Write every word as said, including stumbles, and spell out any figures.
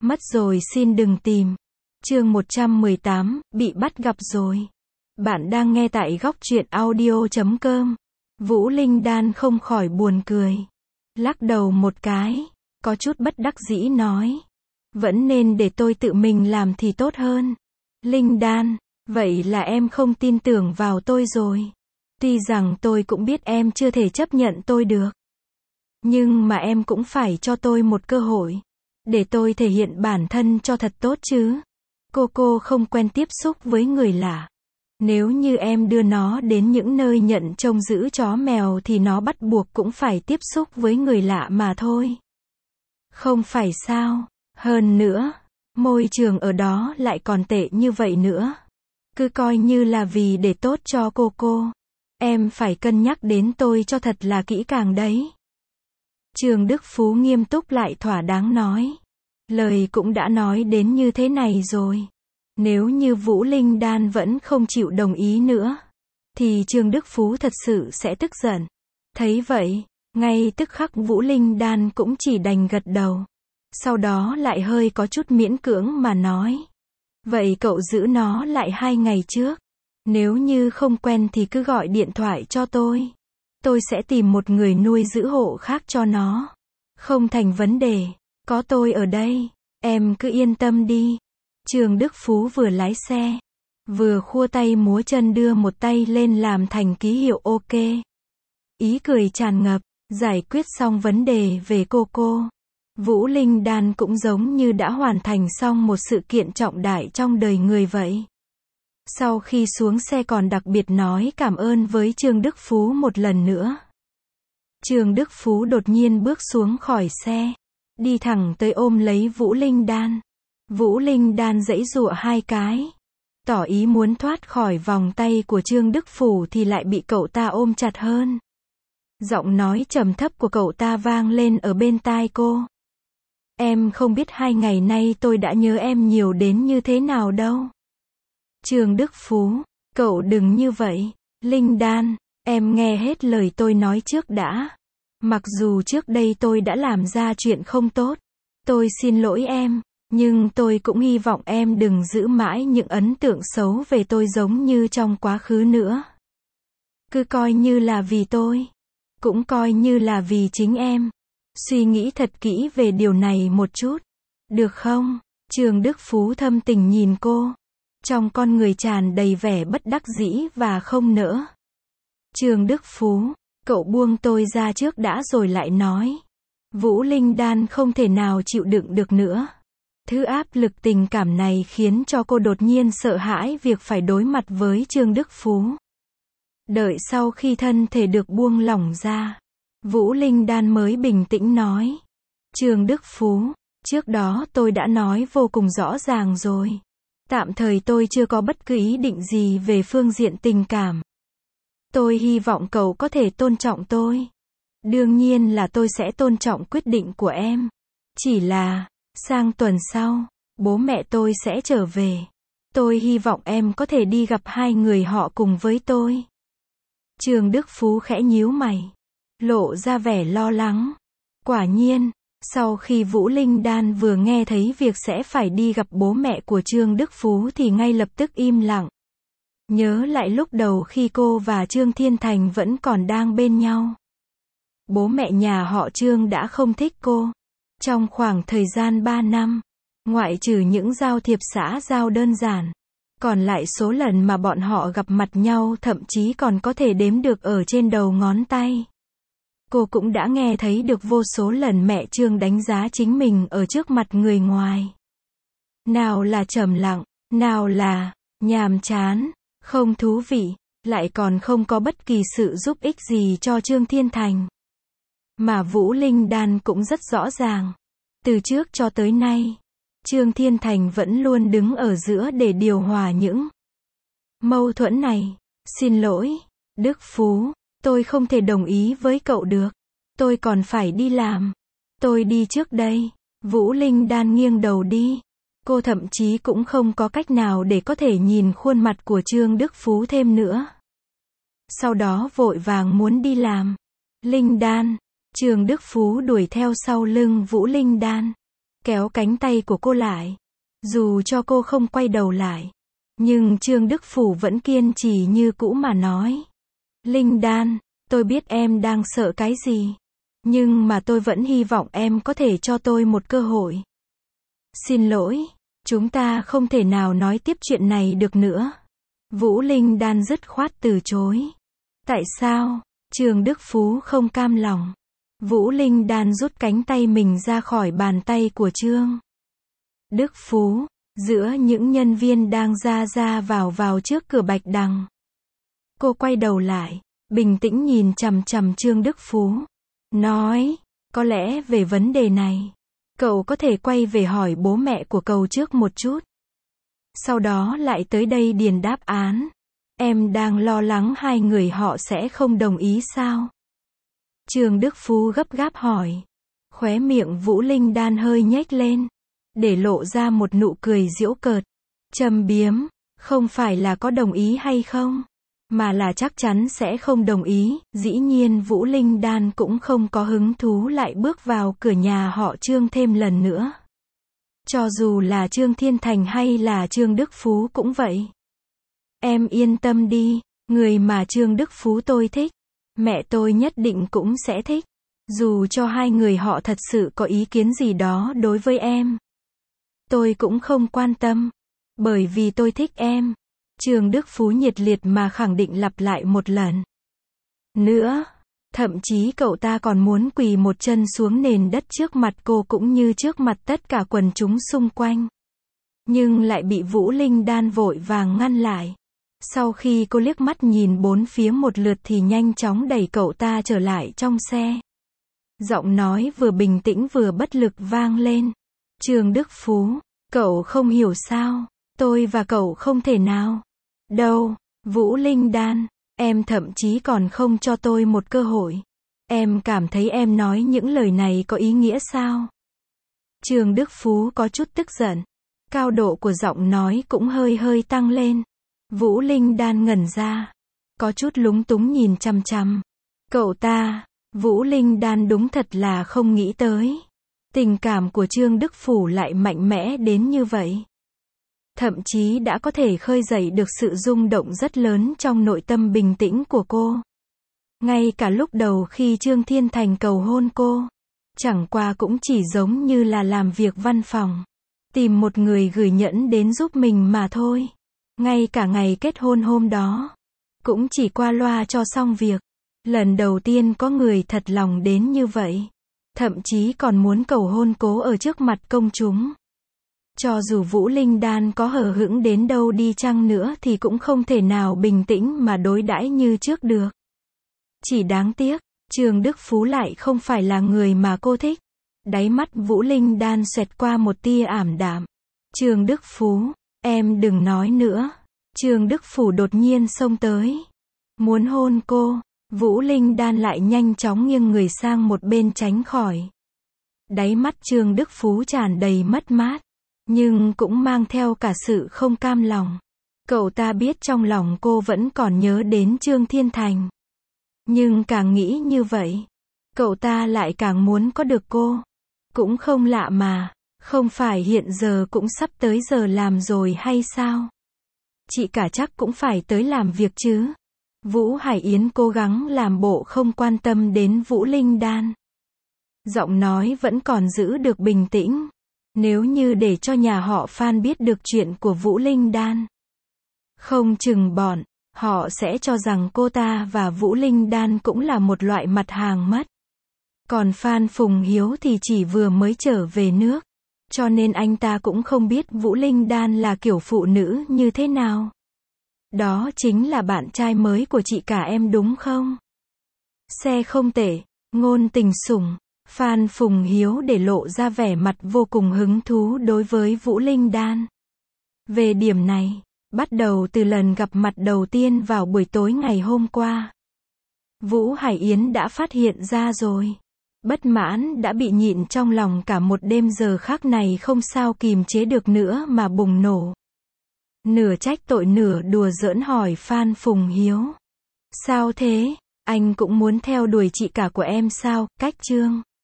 Mất rồi xin đừng tìm. Chương một trăm mười tám, bị bắt gặp rồi. Bạn đang nghe tại góc truyện audio chấm com. Vũ Linh Đan không khỏi buồn cười. Lắc đầu một cái, có chút bất đắc dĩ nói. Vẫn nên để tôi tự mình làm thì tốt hơn. Linh Đan, vậy là em không tin tưởng vào tôi rồi. Tuy rằng tôi cũng biết em chưa thể chấp nhận tôi được. Nhưng mà em cũng phải cho tôi một cơ hội. Để tôi thể hiện bản thân cho thật tốt chứ. Cô cô không quen tiếp xúc với người lạ. Nếu như em đưa nó đến những nơi nhận trông giữ chó mèo thì nó bắt buộc cũng phải tiếp xúc với người lạ mà thôi. Không phải sao? Hơn nữa, môi trường ở đó lại còn tệ như vậy nữa. Cứ coi như là vì để tốt cho cô cô. Em phải cân nhắc đến tôi cho thật là kỹ càng đấy. Trương Đức Phú nghiêm túc lại thỏa đáng nói. Lời cũng đã nói đến như thế này rồi. Nếu như Vũ Linh Đan vẫn không chịu đồng ý nữa, thì Trương Đức Phú thật sự sẽ tức giận. Thấy vậy, ngay tức khắc Vũ Linh Đan cũng chỉ đành gật đầu. Sau đó lại hơi có chút miễn cưỡng mà nói. Vậy cậu giữ nó lại hai ngày trước. Nếu như không quen thì cứ gọi điện thoại cho tôi. Tôi sẽ tìm một người nuôi giữ hộ khác cho nó. Không thành vấn đề. Có tôi ở đây. Em cứ yên tâm đi. Trương Đức Phú vừa lái xe, vừa khua tay múa chân đưa một tay lên làm thành ký hiệu ok. Ý cười tràn ngập, giải quyết xong vấn đề về cô cô. Vũ Linh Đan cũng giống như đã hoàn thành xong một sự kiện trọng đại trong đời người vậy. Sau khi xuống xe còn đặc biệt nói cảm ơn với Trương Đức Phú một lần nữa. Trương Đức Phú đột nhiên bước xuống khỏi xe, đi thẳng tới ôm lấy Vũ Linh Đan. Vũ Linh Đan giãy giụa hai cái, tỏ ý muốn thoát khỏi vòng tay của Trương Đức Phú thì lại bị cậu ta ôm chặt hơn. Giọng nói trầm thấp của cậu ta vang lên ở bên tai cô. Em không biết hai ngày nay tôi đã nhớ em nhiều đến như thế nào đâu. Trương Đức Phú, cậu đừng như vậy. Linh Đan, em nghe hết lời tôi nói trước đã. Mặc dù trước đây tôi đã làm ra chuyện không tốt, tôi xin lỗi em. Nhưng tôi cũng hy vọng em đừng giữ mãi những ấn tượng xấu về tôi giống như trong quá khứ nữa. Cứ coi như là vì tôi. Cũng coi như là vì chính em. Suy nghĩ thật kỹ về điều này một chút. Được không? Trương Đức Phú thâm tình nhìn cô. Trong con người tràn đầy vẻ bất đắc dĩ và không nỡ. Trương Đức Phú, cậu buông tôi ra trước đã rồi lại nói. Vũ Linh Đan không thể nào chịu đựng được nữa. Thứ áp lực tình cảm này khiến cho cô đột nhiên sợ hãi việc phải đối mặt với Trương Đức Phú. Đợi sau khi thân thể được buông lỏng ra, Vũ Linh Đan mới bình tĩnh nói. Trương Đức Phú, trước đó tôi đã nói vô cùng rõ ràng rồi. Tạm thời tôi chưa có bất cứ ý định gì về phương diện tình cảm. Tôi hy vọng cậu có thể tôn trọng tôi. Đương nhiên là tôi sẽ tôn trọng quyết định của em. Chỉ là, sang tuần sau, bố mẹ tôi sẽ trở về. Tôi hy vọng em có thể đi gặp hai người họ cùng với tôi. Trương Đức Phú khẽ nhíu mày, lộ ra vẻ lo lắng. Quả nhiên, sau khi Vũ Linh Đan vừa nghe thấy việc sẽ phải đi gặp bố mẹ của Trương Đức Phú thì ngay lập tức im lặng. Nhớ lại lúc đầu khi cô và Trương Thiên Thành vẫn còn đang bên nhau. Bố mẹ nhà họ Trương đã không thích cô. Trong khoảng thời gian ba năm, ngoại trừ những giao thiệp xã giao đơn giản, còn lại số lần mà bọn họ gặp mặt nhau thậm chí còn có thể đếm được ở trên đầu ngón tay. Cô cũng đã nghe thấy được vô số lần mẹ Trương đánh giá chính mình ở trước mặt người ngoài. Nào là trầm lặng, nào là nhàm chán, không thú vị, lại còn không có bất kỳ sự giúp ích gì cho Trương Thiên Thành. Mà Vũ Linh Đan cũng rất rõ ràng. Từ trước cho tới nay, Trương Thiên Thành vẫn luôn đứng ở giữa để điều hòa những mâu thuẫn này. Xin lỗi, Đức Phú, tôi không thể đồng ý với cậu được. Tôi còn phải đi làm. Tôi đi trước đây. Vũ Linh Đan nghiêng đầu đi. Cô thậm chí cũng không có cách nào để có thể nhìn khuôn mặt của Trương Đức Phú thêm nữa. Sau đó vội vàng muốn đi làm. Linh Đan. Trương Đức Phú đuổi theo sau lưng Vũ Linh Đan. kéo cánh tay của cô lại. Dù cho cô không quay đầu lại, nhưng Trương Đức Phủ vẫn kiên trì như cũ mà nói. Linh Đan, tôi biết em đang sợ cái gì. Nhưng mà tôi vẫn hy vọng em có thể cho tôi một cơ hội. Xin lỗi, chúng ta không thể nào nói tiếp chuyện này được nữa. Vũ Linh Đan dứt khoát từ chối. Tại sao? Trương Đức Phú không cam lòng. Vũ Linh Đan rút cánh tay mình ra khỏi bàn tay của Trương Đức Phú, giữa những nhân viên đang ra ra vào vào trước cửa Bạch Đằng. Cô quay đầu lại, bình tĩnh nhìn chằm chằm Trương Đức Phú, nói, có lẽ về vấn đề này, cậu có thể quay về hỏi bố mẹ của cậu trước một chút. Sau đó lại tới đây điền đáp án. Em đang lo lắng hai người họ sẽ không đồng ý sao? Trương Đức Phú gấp gáp hỏi. Khóe miệng Vũ Linh Đan hơi nhếch lên, để lộ ra một nụ cười giễu cợt, châm biếm, không phải là có đồng ý hay không, mà là chắc chắn sẽ không đồng ý. Dĩ nhiên Vũ Linh Đan cũng không có hứng thú lại bước vào cửa nhà họ Trương thêm lần nữa. Cho dù là Trương Thiên Thành hay là Trương Đức Phú cũng vậy. Em yên tâm đi, người mà Trương Đức Phú tôi thích, mẹ tôi nhất định cũng sẽ thích. Dù cho hai người họ thật sự có ý kiến gì đó đối với em, tôi cũng không quan tâm, bởi vì tôi thích em. Trương Đức Phú nhiệt liệt mà khẳng định lặp lại một lần nữa. Thậm chí cậu ta còn muốn quỳ một chân xuống nền đất trước mặt cô cũng như trước mặt tất cả quần chúng xung quanh. Nhưng lại bị Vũ Linh Đan vội vàng ngăn lại. Sau khi cô liếc mắt nhìn bốn phía một lượt thì nhanh chóng đẩy cậu ta trở lại trong xe. Giọng nói vừa bình tĩnh vừa bất lực vang lên. Trương Đức Phú, cậu không hiểu sao? Tôi và cậu không thể nào. Đâu, Vũ Linh Đan, em thậm chí còn không cho tôi một cơ hội. Em cảm thấy em nói những lời này có ý nghĩa sao? Trương Đức Phú có chút tức giận. Cao độ của giọng nói cũng hơi hơi tăng lên. Vũ Linh Đan ngẩn ra, có chút lúng túng nhìn chằm chằm cậu ta. Vũ Linh Đan đúng thật là không nghĩ tới, tình cảm của Trương Đức Phủ lại mạnh mẽ đến như vậy. Thậm chí đã có thể khơi dậy được sự rung động rất lớn trong nội tâm bình tĩnh của cô. Ngay cả lúc đầu khi Trương Thiên Thành cầu hôn cô, chẳng qua cũng chỉ giống như là làm việc văn phòng, tìm một người gửi nhẫn đến giúp mình mà thôi. Ngay cả ngày kết hôn hôm đó, cũng chỉ qua loa cho xong việc. Lần đầu tiên có người thật lòng đến như vậy. Thậm chí còn muốn cầu hôn cố ở trước mặt công chúng. Cho dù Vũ Linh Đan có hờ hững đến đâu đi chăng nữa thì cũng không thể nào bình tĩnh mà đối đãi như trước được. Chỉ đáng tiếc, Trương Đức Phú lại không phải là người mà cô thích. Đáy mắt Vũ Linh Đan xoẹt qua một tia ảm đạm. Trương Đức Phú, em đừng nói nữa. Trương Đức Phủ đột nhiên xông tới, muốn hôn cô. Vũ Linh Đan lại nhanh chóng nghiêng người sang một bên tránh khỏi. Đáy mắt Trương Đức Phú tràn đầy mất mát, nhưng cũng mang theo cả sự không cam lòng. Cậu ta biết trong lòng cô vẫn còn nhớ đến Trương Thiên Thành. Nhưng càng nghĩ như vậy, cậu ta lại càng muốn có được cô. Cũng không lạ mà, không phải hiện giờ cũng sắp tới giờ làm rồi hay sao? Chị cả chắc cũng phải tới làm việc chứ. Vũ Hải Yến cố gắng làm bộ không quan tâm đến Vũ Linh Đan. Giọng nói vẫn còn giữ được bình tĩnh. Nếu như để cho nhà họ Phan biết được chuyện của Vũ Linh Đan, không chừng bọn họ sẽ cho rằng cô ta và Vũ Linh Đan cũng là một loại mặt hàng mất. Còn Phan Phùng Hiếu thì chỉ vừa mới trở về nước, cho nên anh ta cũng không biết Vũ Linh Đan là kiểu phụ nữ như thế nào. Đó chính là bạn trai mới của chị cả em đúng không? Xe không tệ, ngôn tình sủng. Phan Phùng Hiếu để lộ ra vẻ mặt vô cùng hứng thú đối với Vũ Linh Đan. Về điểm này, bắt đầu từ lần gặp mặt đầu tiên vào buổi tối ngày hôm qua, Vũ Hải Yến đã phát hiện ra rồi. Bất mãn đã bị nhịn trong lòng cả một đêm, giờ khắc này không sao kìm chế được nữa mà bùng nổ. Nửa trách tội nửa đùa giỡn hỏi Phan Phùng Hiếu. Sao thế? Anh cũng muốn theo đuổi chị cả của em sao? Cách Trương